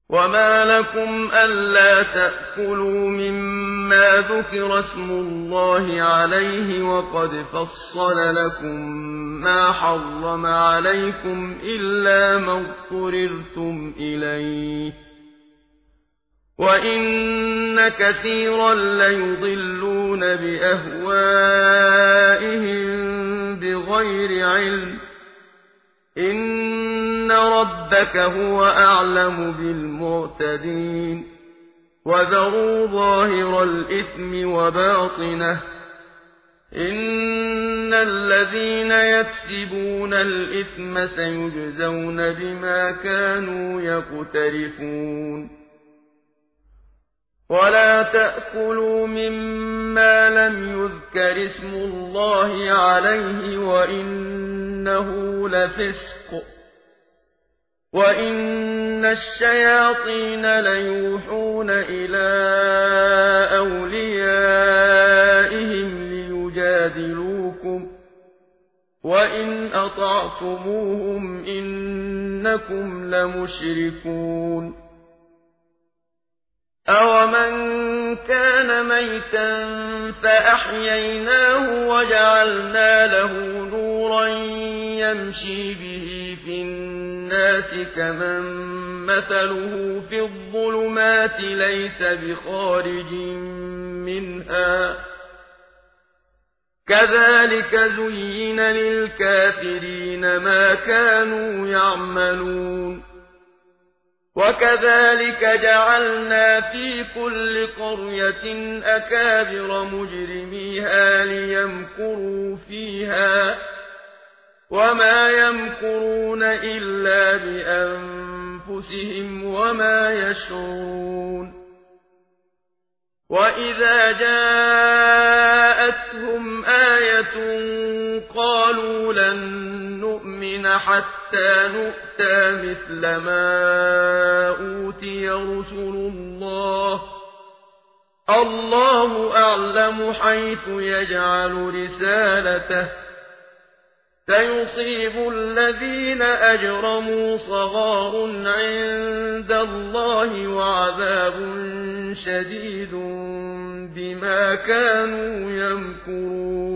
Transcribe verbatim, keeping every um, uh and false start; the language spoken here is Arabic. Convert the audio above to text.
وما لكم ألا تأكلوا مما ذكر اسم الله عليه وقد فصل لكم ما حرم عليكم إلا ما اضطررتم إليه وإن كثيرا ليضلون بأهوائهم بغير علم إن ربك هو أعلم بالمعتدين وذروا ظاهر الإثم وباطنه إن الذين يكسبون الإثم سيجزون بما كانوا يقترفون ولا تأكلوا مما لم يذكر اسم الله عليه وإنه لفسق وإن الشياطين ليوحون إلى أوليائهم ليجادلوكم وإن أطعتموهم إنكم لمشركون أَوَمَنْ كَانَ مَيْتًا فَأَحْيَيْنَاهُ وَجَعَلْنَا لَهُ نُورًا يَمْشِي بِهِ فِي النَّاسِ كَمَن مَّثَلُهُ فِي الظُّلُمَاتِ لَيْسَ بِخَارِجٍ مِّنْهَا كَذَلِكَ زُيِّنَ لِلْكَافِرِينَ مَا كَانُوا يَعْمَلُونَ وكذلك جعلنا في كل قرية أكابر مجرميها ليمكروا فيها وما يمكرون إلا بأنفسهم وما يشعرون وإذا جاءتهم آية قالوا لن نؤمن حتى نؤتى مثل ما أوتي رسل الله الله أعلم حيث يجعل رسالته سيصيب الذين أجرموا صغار عند الله وعذاب شديد بما كانوا يمكرون